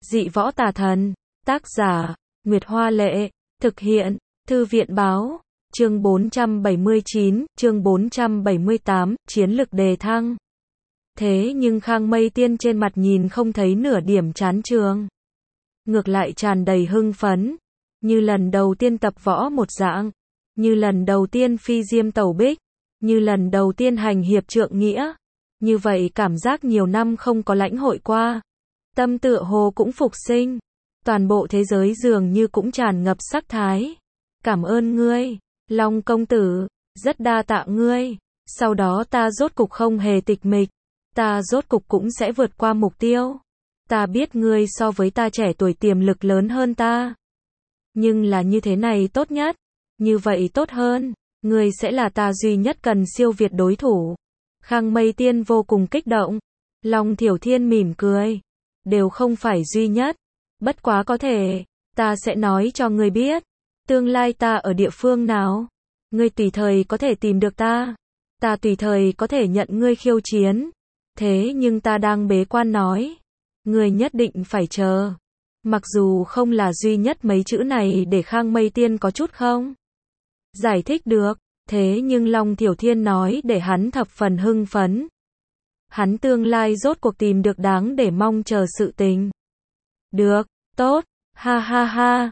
Dị võ tà thần. Tác giả, Nguyệt Hoa Lệ. Thực hiện, Thư viện Báo. Chương 479, chương 478, chiến lực đề thăng. Thế nhưng Khang Mây Tiên trên mặt nhìn không thấy nửa điểm chán chường. Ngược lại tràn đầy hưng phấn. Như lần đầu tiên tập võ một dạng. Như lần đầu tiên phi diêm tẩu bích. Như lần đầu tiên hành hiệp trượng nghĩa. Như vậy cảm giác nhiều năm không có lãnh hội qua. Tâm tựa hồ cũng phục sinh. Toàn bộ thế giới dường như cũng tràn ngập sắc thái. Cảm ơn ngươi, Long công tử, rất đa tạ ngươi. Sau đó ta rốt cục không hề tịch mịch. Ta rốt cục cũng sẽ vượt qua mục tiêu. Ta biết ngươi so với ta trẻ tuổi tiềm lực lớn hơn ta. Nhưng là như thế này tốt nhất. Như vậy tốt hơn. Ngươi sẽ là ta duy nhất cần siêu việt đối thủ. Khang Mây Tiên vô cùng kích động. Long Thiểu Thiên mỉm cười. Đều không phải duy nhất. Bất quá có thể, ta sẽ nói cho ngươi biết. Tương lai ta ở địa phương nào. Ngươi tùy thời có thể tìm được ta. Ta tùy thời có thể nhận ngươi khiêu chiến. Thế nhưng ta đang bế quan nói. Ngươi nhất định phải chờ. Mặc dù không là duy nhất mấy chữ này để Khang Mây Tiên có chút không giải thích được. Thế nhưng Long Thiểu Thiên nói để hắn thập phần hưng phấn. Hắn tương lai rốt cuộc tìm được đáng để mong chờ sự tình. Được, tốt, ha ha ha,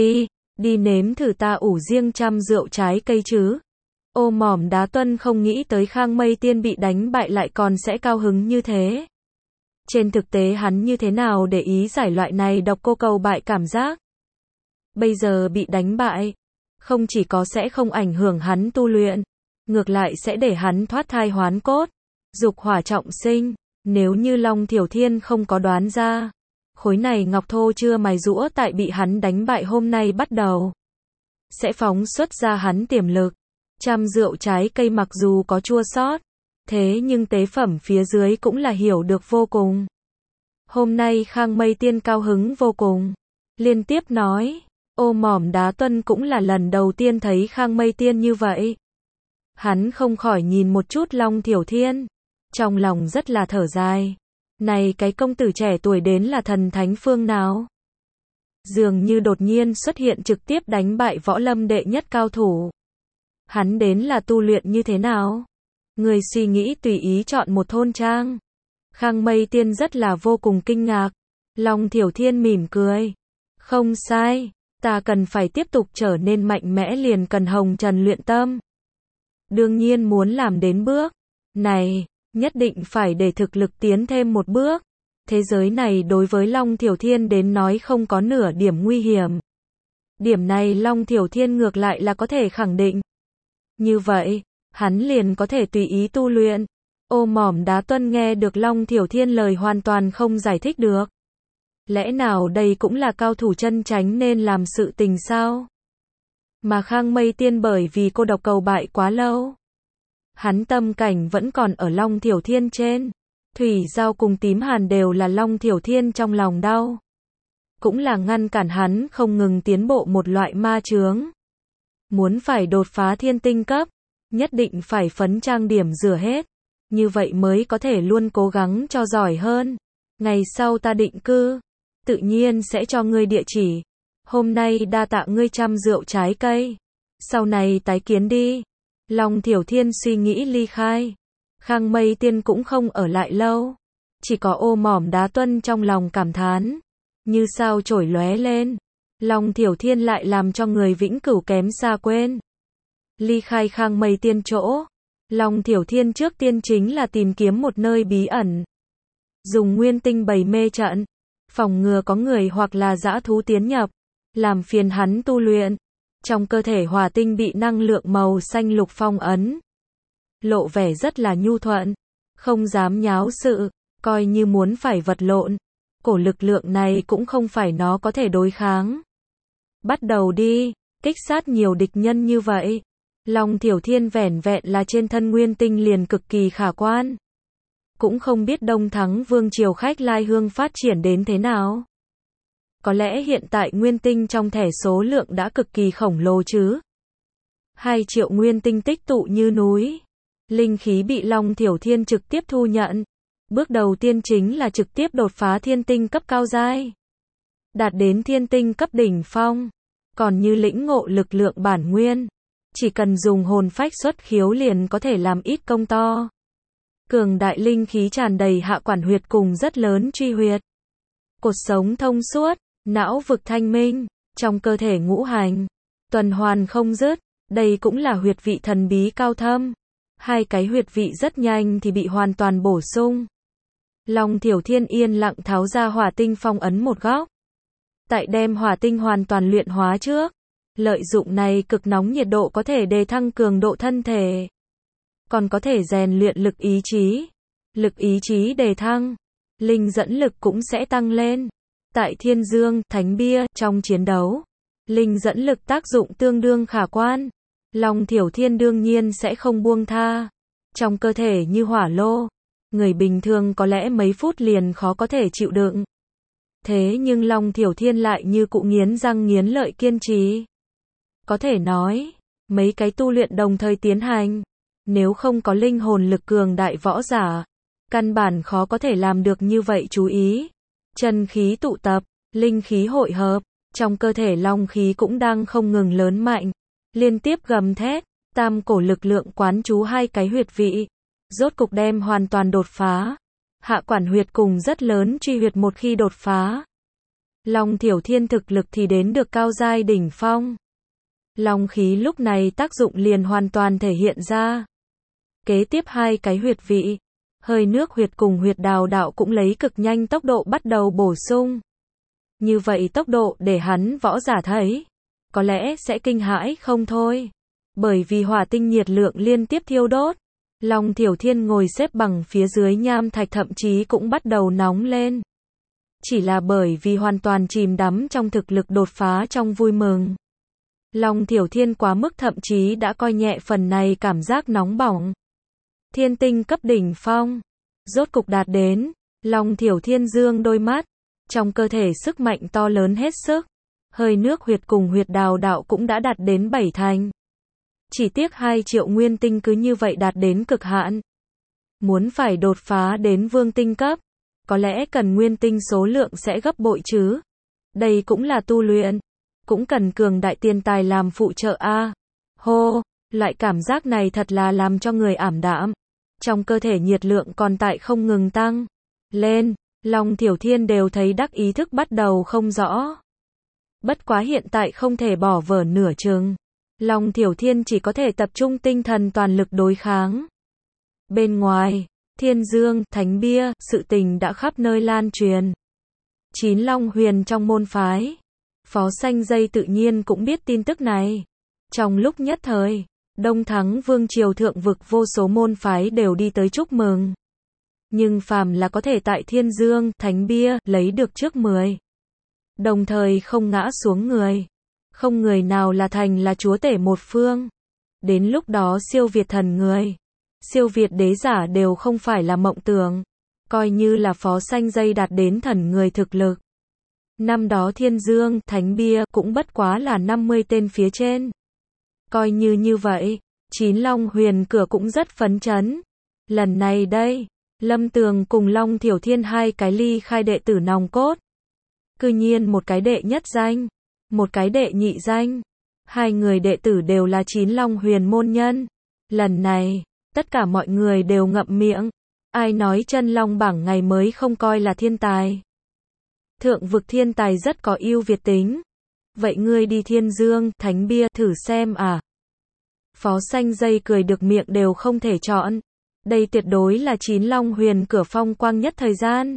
đi nếm thử ta ủ riêng trăm rượu trái cây chứ. Ô Mỏm Đá Tuân không nghĩ tới Khang Mây Tiên bị đánh bại lại còn sẽ cao hứng như thế. Trên thực tế hắn như thế nào để ý giải loại này độc cô cầu bại cảm giác. Bây giờ bị đánh bại, không chỉ có sẽ không ảnh hưởng hắn tu luyện, ngược lại sẽ để hắn thoát thai hoán cốt, dục hỏa trọng sinh. Nếu như Long Thiểu Thiên không có đoán ra, khối này ngọc thô chưa mài rũa tại bị hắn đánh bại hôm nay bắt đầu sẽ phóng xuất ra hắn tiềm lực. Trăm rượu trái cây mặc dù có chua xót, thế nhưng tế phẩm phía dưới cũng là hiểu được vô cùng. Hôm nay Khang Mây Tiên cao hứng vô cùng, liên tiếp nói. Ô Mỏm Đá Tuân cũng là lần đầu tiên thấy Khang Mây Tiên như vậy. Hắn không khỏi nhìn một chút Long Thiểu Thiên, trong lòng rất là thở dài. Này cái công tử trẻ tuổi đến là thần thánh phương nào? Dường như đột nhiên xuất hiện trực tiếp đánh bại võ lâm đệ nhất cao thủ. Hắn đến là tu luyện như thế nào? Người suy nghĩ tùy ý chọn một thôn trang. Khang Mây Tiên rất là vô cùng kinh ngạc. Long Thiểu Thiên mỉm cười. Không sai, ta cần phải tiếp tục trở nên mạnh mẽ liền cần hồng trần luyện tâm. Đương nhiên muốn làm đến bước này, nhất định phải để thực lực tiến thêm một bước. Thế giới này đối với Long Thiểu Thiên đến nói không có nửa điểm nguy hiểm. Điểm này Long Thiểu Thiên ngược lại là có thể khẳng định. Như vậy, hắn liền có thể tùy ý tu luyện. Ô Mỏm Đá Tuân nghe được Long Thiểu Thiên lời hoàn toàn không giải thích được. Lẽ nào đây cũng là cao thủ chân chánh nên làm sự tình sao? Mà Khang Mây Tiên bởi vì cô độc cầu bại quá lâu. Hắn tâm cảnh vẫn còn ở Long Thiểu Thiên trên. Thủy Giao cùng Tím Hàn đều là Long Thiểu Thiên trong lòng đau. Cũng là ngăn cản hắn không ngừng tiến bộ một loại ma chướng. Muốn phải đột phá thiên tinh cấp, nhất định phải phấn trang điểm rửa hết. Như vậy mới có thể luôn cố gắng cho giỏi hơn. Ngày sau ta định cư, tự nhiên sẽ cho ngươi địa chỉ. Hôm nay đa tạ ngươi trăm rượu trái cây. Sau này tái kiến đi. Long Thiểu Thiên suy nghĩ ly khai. Khang Mây Tiên cũng không ở lại lâu. Chỉ có Ô Mỏm Đá Tuân trong lòng cảm thán. Như sao chổi lóe lên. Long Thiểu Thiên lại làm cho người vĩnh cửu kém xa quên. Ly khai Khang Mây Tiên chỗ. Long Thiểu Thiên trước tiên chính là tìm kiếm một nơi bí ẩn. Dùng nguyên tinh bày mê trận. Phòng ngừa có người hoặc là dã thú tiến nhập. Làm phiền hắn tu luyện. Trong cơ thể hỏa tinh bị năng lượng màu xanh lục phong ấn. Lộ vẻ rất là nhu thuận. Không dám nháo sự. Coi như muốn phải vật lộn. Cổ lực lượng này cũng không phải nó có thể đối kháng. Bắt đầu đi. Kích sát nhiều địch nhân như vậy. Long Thiểu Thiên vẻn vẹn là trên thân nguyên tinh liền cực kỳ khả quan. Cũng không biết Đông Thắng Vương triều khách lai hương phát triển đến thế nào. Có lẽ hiện tại nguyên tinh trong thẻ số lượng đã cực kỳ khổng lồ chứ. 2 triệu nguyên tinh tích tụ như núi. Linh khí bị Long Thiểu Thiên trực tiếp thu nhận. Bước đầu tiên chính là trực tiếp đột phá thiên tinh cấp cao giai. đạt đến thiên tinh cấp đỉnh phong. Còn như lĩnh ngộ lực lượng bản nguyên, chỉ cần dùng hồn phách xuất khiếu liền có thể làm ít công to. Cường đại linh khí tràn đầy hạ quản huyệt cùng rất lớn truy huyệt. Cột sống thông suốt, não vực thanh minh, trong cơ thể ngũ hành, tuần hoàn không dứt, đây cũng là huyệt vị thần bí cao thâm. Hai cái huyệt vị rất nhanh thì bị hoàn toàn bổ sung. Long Thiểu Thiên yên lặng tháo ra hỏa tinh phong ấn một góc. Tại đem hỏa tinh hoàn toàn luyện hóa trước, lợi dụng này cực nóng nhiệt độ có thể đề thăng cường độ thân thể, còn có thể rèn luyện lực ý chí. Lực ý chí đề thăng, linh dẫn lực cũng sẽ tăng lên. Tại Thiên Dương, Thánh Bia, trong chiến đấu, linh dẫn lực tác dụng tương đương khả quan. Long Thiểu Thiên đương nhiên sẽ không buông tha. Trong cơ thể như hỏa lô, người bình thường có lẽ mấy phút liền khó có thể chịu đựng. Thế nhưng Long Thiểu Thiên lại như cụ nghiến răng nghiến lợi kiên trì. Có thể nói, mấy cái tu luyện đồng thời tiến hành, nếu không có linh hồn lực cường đại võ giả, căn bản khó có thể làm được như vậy. Chú ý, chân khí tụ tập, linh khí hội hợp, trong cơ thể long khí cũng đang không ngừng lớn mạnh, liên tiếp gầm thét, tam cổ lực lượng quán chú hai cái huyệt vị, rốt cục đem hoàn toàn đột phá. Hạ quản huyệt cùng rất lớn truy huyệt một khi đột phá, Long Thiểu Thiên thực lực thì đến được cao giai đỉnh phong. Long khí lúc này tác dụng liền hoàn toàn thể hiện ra. Kế tiếp hai cái huyệt vị, hơi nước huyệt cùng huyệt đào đạo cũng lấy cực nhanh tốc độ bắt đầu bổ sung. Như vậy tốc độ để hắn võ giả thấy, có lẽ sẽ kinh hãi không thôi. Bởi vì hỏa tinh nhiệt lượng liên tiếp thiêu đốt, Long Thiểu Thiên ngồi xếp bằng phía dưới nham thạch thậm chí cũng bắt đầu nóng lên. Chỉ là bởi vì hoàn toàn chìm đắm trong thực lực đột phá trong vui mừng. Long Thiểu Thiên quá mức thậm chí đã coi nhẹ phần này cảm giác nóng bỏng. Thiên tinh cấp đỉnh phong, rốt cục đạt đến. Long Thiểu Thiên dương đôi mắt, trong cơ thể sức mạnh to lớn hết sức. Hơi nước huyệt cùng huyệt đào đạo cũng đã đạt đến 7 thành. Chỉ tiếc 2 triệu nguyên tinh cứ như vậy đạt đến cực hạn. Muốn phải đột phá đến vương tinh cấp, có lẽ cần nguyên tinh số lượng sẽ gấp bội chứ. Đây cũng là tu luyện, cũng cần cường đại tiền tài làm phụ trợ a. Hô, loại cảm giác này thật là làm cho người ảm đạm. Trong cơ thể nhiệt lượng còn tại không ngừng tăng lên, Long Thiểu Thiên đều thấy đắc ý thức bắt đầu không rõ. Bất quá hiện tại không thể bỏ vở nửa chừng. Long Thiểu Thiên chỉ có thể tập trung tinh thần toàn lực đối kháng. Bên ngoài, Thiên Dương, Thánh Bia, sự tình đã khắp nơi lan truyền. 9 Long Huyền trong môn phái, Phó Xanh Dây tự nhiên cũng biết tin tức này. Trong lúc nhất thời, Đông Thắng Vương triều thượng vực vô số môn phái đều đi tới chúc mừng. Nhưng phàm là có thể tại Thiên Dương, Thánh Bia lấy được trước 10, đồng thời không ngã xuống người, không người nào là thành là chúa tể một phương. Đến lúc đó siêu việt thần người, siêu việt đế giả đều không phải là mộng tưởng. Coi như là Phó Xanh Dây đạt đến thần người thực lực, năm đó Thiên Dương, Thánh Bia cũng bất quá là 50 tên phía trên. Coi như vậy, 9 Long Huyền cửa cũng rất phấn chấn. Lần này đây, Lâm Tường cùng Long Thiểu Thiên hai cái ly khai đệ tử nòng cốt. Cư nhiên một cái đệ nhất danh, một cái đệ nhị danh. Hai người đệ tử đều là 9 Long Huyền môn nhân. Lần này, tất cả mọi người đều ngậm miệng. Ai nói chân long bảng ngày mới không coi là thiên tài. Thượng vực thiên tài rất có ưu việt tính. Vậy ngươi đi Thiên Dương, Thánh Bia thử xem à? Phó Xanh Dây cười được miệng đều không thể chọn. Đây tuyệt đối là 9 Long Huyền cửa phong quang nhất thời gian.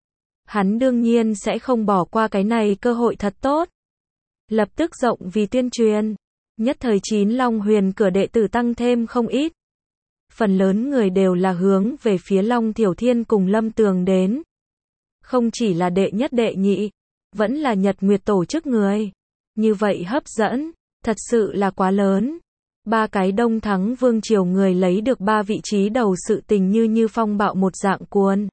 Hắn đương nhiên sẽ không bỏ qua cái này cơ hội thật tốt. Lập tức rộng vì tuyên truyền. Nhất thời 9 Long Huyền cửa đệ tử tăng thêm không ít. Phần lớn người đều là hướng về phía Long Thiểu Thiên cùng Lâm Tường đến. Không chỉ là đệ nhất đệ nhị, vẫn là Nhật Nguyệt tổ chức người. Như vậy hấp dẫn, thật sự là quá lớn. Ba cái Đông Thắng Vương triều người lấy được 3 vị trí đầu, sự tình như phong bạo một dạng cuộn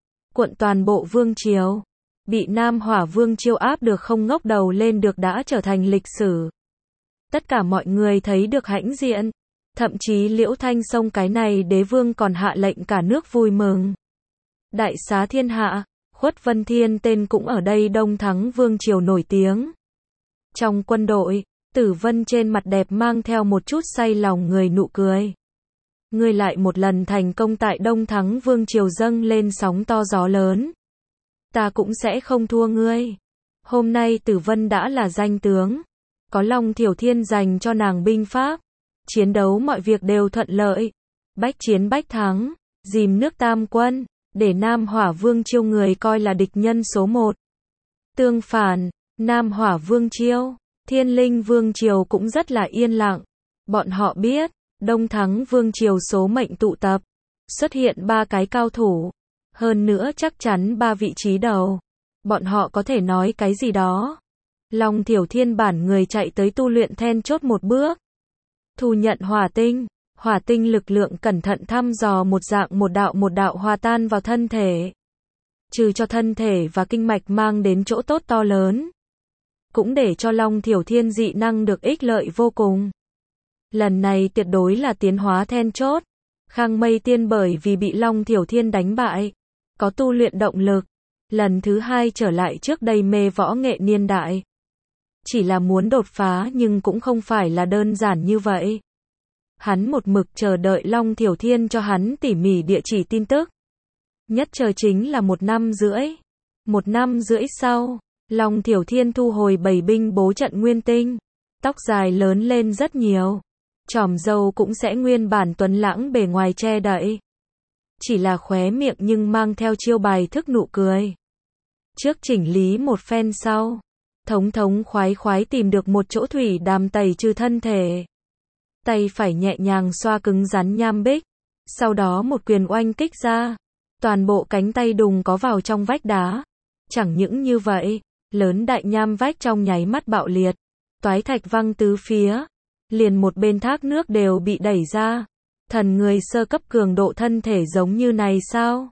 toàn bộ vương triều. Bị Nam Hỏa Vương chiêu áp được không ngóc đầu lên được đã trở thành lịch sử. Tất cả mọi người thấy được hãnh diện. Thậm chí Liễu Thanh Sông cái này đế vương còn hạ lệnh cả nước vui mừng. Đại xá thiên hạ, Khuất Vân Thiên tên cũng ở đây Đông Thắng Vương Triều nổi tiếng. Trong quân đội, Tử Vân trên mặt đẹp mang theo một chút say lòng người nụ cười. Ngươi lại một lần thành công tại Đông Thắng Vương Triều dâng lên sóng to gió lớn. Ta cũng sẽ không thua ngươi. Hôm nay Tử Vân đã là danh tướng. Có Long Thiểu Thiên dành cho nàng binh pháp. Chiến đấu mọi việc đều thuận lợi. Bách chiến bách thắng. Dìm nước tam quân. Để Nam Hỏa Vương Chiêu người coi là địch nhân số 1. Tương phản, Nam Hỏa Vương Chiêu, Thiên Linh Vương Triều cũng rất là yên lặng. Bọn họ biết, Đông Thắng Vương Triều số mệnh tụ tập. Xuất hiện 3 cái cao thủ. Hơn nữa chắc chắn 3 vị trí đầu. Bọn họ có thể nói cái gì đó. Long Thiểu Thiên bản người chạy tới tu luyện then chốt một bước. Thu nhận hỏa tinh lực lượng cẩn thận thăm dò một đạo hòa tan vào thân thể. Trừ cho thân thể và kinh mạch mang đến chỗ tốt to lớn. Cũng để cho Long Thiểu Thiên dị năng được ích lợi vô cùng. Lần này tuyệt đối là tiến hóa then chốt. Khang Mây Tiên bởi vì bị Long Thiểu Thiên đánh bại. Có tu luyện động lực. Lần thứ 2 trở lại trước đây mê võ nghệ niên đại. Chỉ là muốn đột phá nhưng cũng không phải là đơn giản như vậy. Hắn một mực chờ đợi Long Thiểu Thiên cho hắn tỉ mỉ địa chỉ tin tức. Nhất chờ chính là 1 năm rưỡi. 1 năm rưỡi sau, Long Thiểu Thiên thu hồi 7 binh bố trận nguyên tinh. Tóc dài lớn lên rất nhiều. Chòm râu cũng sẽ nguyên bản tuấn lãng bề ngoài che đậy. Chỉ là khóe miệng nhưng mang theo chiêu bài thức nụ cười. Trước chỉnh lý một phen sau, thống khoái tìm được một chỗ thủy đàm tẩy trừ thân thể. Tay phải nhẹ nhàng xoa cứng rắn nham bích. Sau đó một quyền oanh kích ra. Toàn bộ cánh tay đùng có vào trong vách đá. Chẳng những như vậy, lớn đại nham vách trong nháy mắt bạo liệt. Toái thạch văng tứ phía. Liền một bên thác nước đều bị đẩy ra. Thần người sơ cấp cường độ thân thể giống như này sao?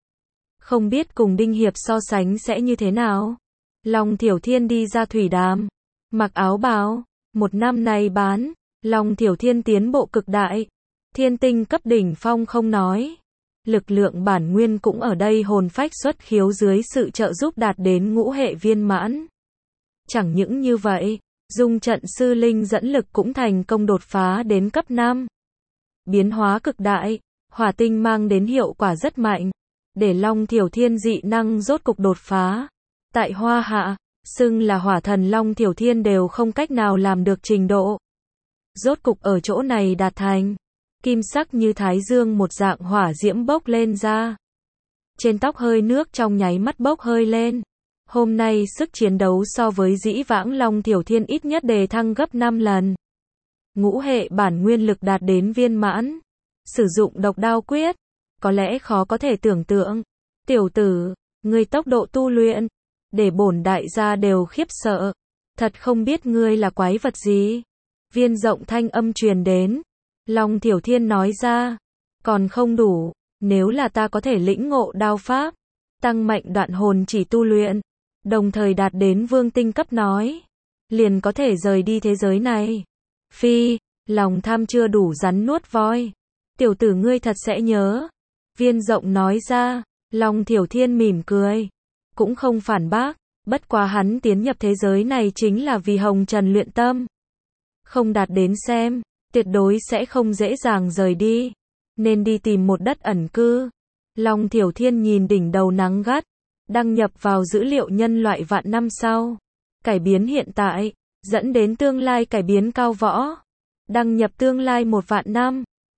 Không biết cùng Đinh Hiệp so sánh sẽ như thế nào? Long Thiểu Thiên đi ra thủy đàm. Mặc áo bào. 1 năm này bán. Long Thiểu Thiên tiến bộ cực đại. Thiên tinh cấp đỉnh phong không nói. Lực lượng bản nguyên cũng ở đây hồn phách xuất khiếu dưới sự trợ giúp đạt đến ngũ hệ viên mãn. Chẳng những như vậy, dung trận sư linh dẫn lực cũng thành công đột phá đến cấp 5. Biến hóa cực đại, hỏa tinh mang đến hiệu quả rất mạnh. Để Long Thiểu Thiên dị năng rốt cục đột phá. Tại Hoa Hạ, xưng là hỏa thần Long Thiểu Thiên đều không cách nào làm được trình độ. Rốt cục ở chỗ này đạt thành. Kim sắc như thái dương một dạng hỏa diễm bốc lên ra. Trên tóc hơi nước trong nháy mắt bốc hơi lên. Hôm nay sức chiến đấu so với dĩ vãng Long Thiểu Thiên ít nhất đề thăng gấp 5 lần. Ngũ hệ bản nguyên lực đạt đến viên mãn. Sử dụng độc đao quyết. Có lẽ khó có thể tưởng tượng. Tiểu tử, ngươi tốc độ tu luyện. Để bổn đại gia đều khiếp sợ. Thật không biết ngươi là quái vật gì. Viên rộng thanh âm truyền đến. Long Thiểu Thiên nói ra. Còn không đủ. Nếu là ta có thể lĩnh ngộ đao pháp. Tăng mạnh đoạn hồn chỉ tu luyện. Đồng thời đạt đến vương tinh cấp nói. Liền có thể rời đi thế giới này. Phi, lòng tham chưa đủ rắn nuốt voi. Tiểu tử ngươi thật sẽ nhớ. Viên rộng nói ra. Long Thiểu Thiên mỉm cười. Cũng không phản bác. Bất quá hắn tiến nhập thế giới này chính là vì hồng trần luyện tâm. Không đạt đến xem. Tuyệt đối sẽ không dễ dàng rời đi. Nên đi tìm một đất ẩn cư. Long Thiểu Thiên nhìn đỉnh đầu nắng gắt. Đăng nhập vào dữ liệu nhân loại vạn năm sau. Cải biến hiện tại. Dẫn đến tương lai cải biến cao võ. Đăng nhập tương lai 1 vạn năm.